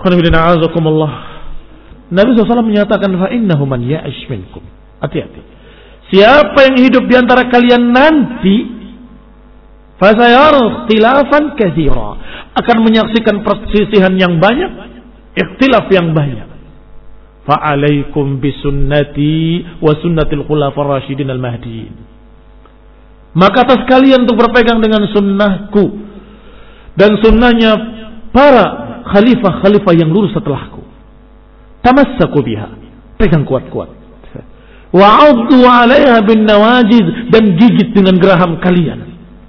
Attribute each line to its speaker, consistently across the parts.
Speaker 1: Nabi SAW menyatakan fa innahu man ya'ish minkum. Hati-hati. Siapa yang hidup di antara kalian nanti fasayara ikhtilafan katsira, akan menyaksikan perselisihan yang banyak, ikhtilaf yang banyak. Fa alaikum bisunnati wa sunnatil khulafar rasyidin al-mahdiyyin. Maka atas kalian untuk berpegang dengan sunnahku dan sunnahnya para khalifah-khalifah yang lurus setelahku. Tamassaku biha, pegang kuat-kuat. Wa'uddu 'alaiha bin nawajiz, dan gigit dengan geraham kalian.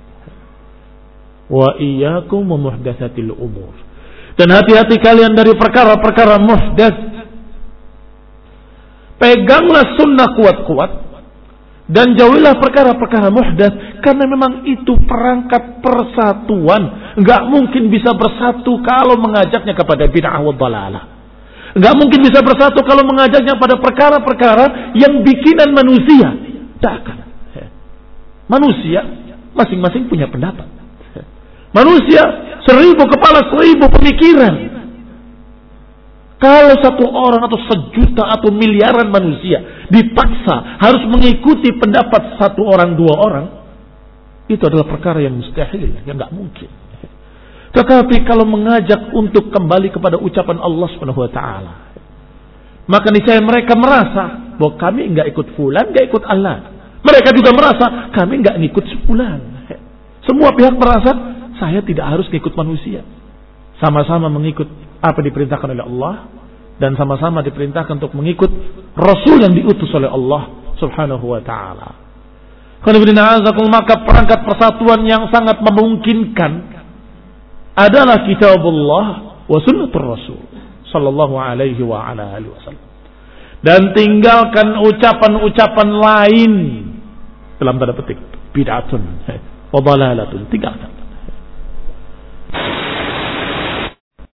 Speaker 1: Wa iyyakum wa muhdatsatil umur, dan hati-hati kalian dari perkara-perkara muhdats. Peganglah sunnah kuat-kuat dan jauhilah perkara-perkara muhdats, karena memang itu perangkat persatuan. Enggak mungkin bisa bersatu kalau mengajaknya kepada bid'ah wa dhalalah. Enggak mungkin bisa bersatu kalau mengajaknya pada perkara-perkara yang bikinan manusia. Takkan. Manusia masing-masing punya pendapat. Manusia 1000 kepala 1000 pemikiran. Kalau satu orang atau sejuta atau miliaran manusia dipaksa harus mengikuti pendapat satu orang, dua orang, itu adalah perkara yang mustahil, yang nggak mungkin. Tetapi kalau mengajak untuk kembali kepada ucapan Allah Subhanahu wa taala, maka niscaya mereka merasa bahwa kami nggak ikut fulan, nggak ikut Allah. Mereka juga merasa kami nggak ngikut fulan. Semua pihak merasa saya tidak harus ngikut manusia. Sama-sama mengikut apa diperintahkan oleh Allah dan sama-sama diperintahkan untuk mengikut Rasul yang diutus oleh Allah Subhanahu wa taala. Maka perangkat persatuan yang sangat memungkinkan adalah kitabullah wa sunnatur Rasul sallallahu alaihi wa ala alihi wasallam. Dan tinggalkan ucapan-ucapan lain dalam tanda petik bid'atun wa dhalalatun, tinggalkan.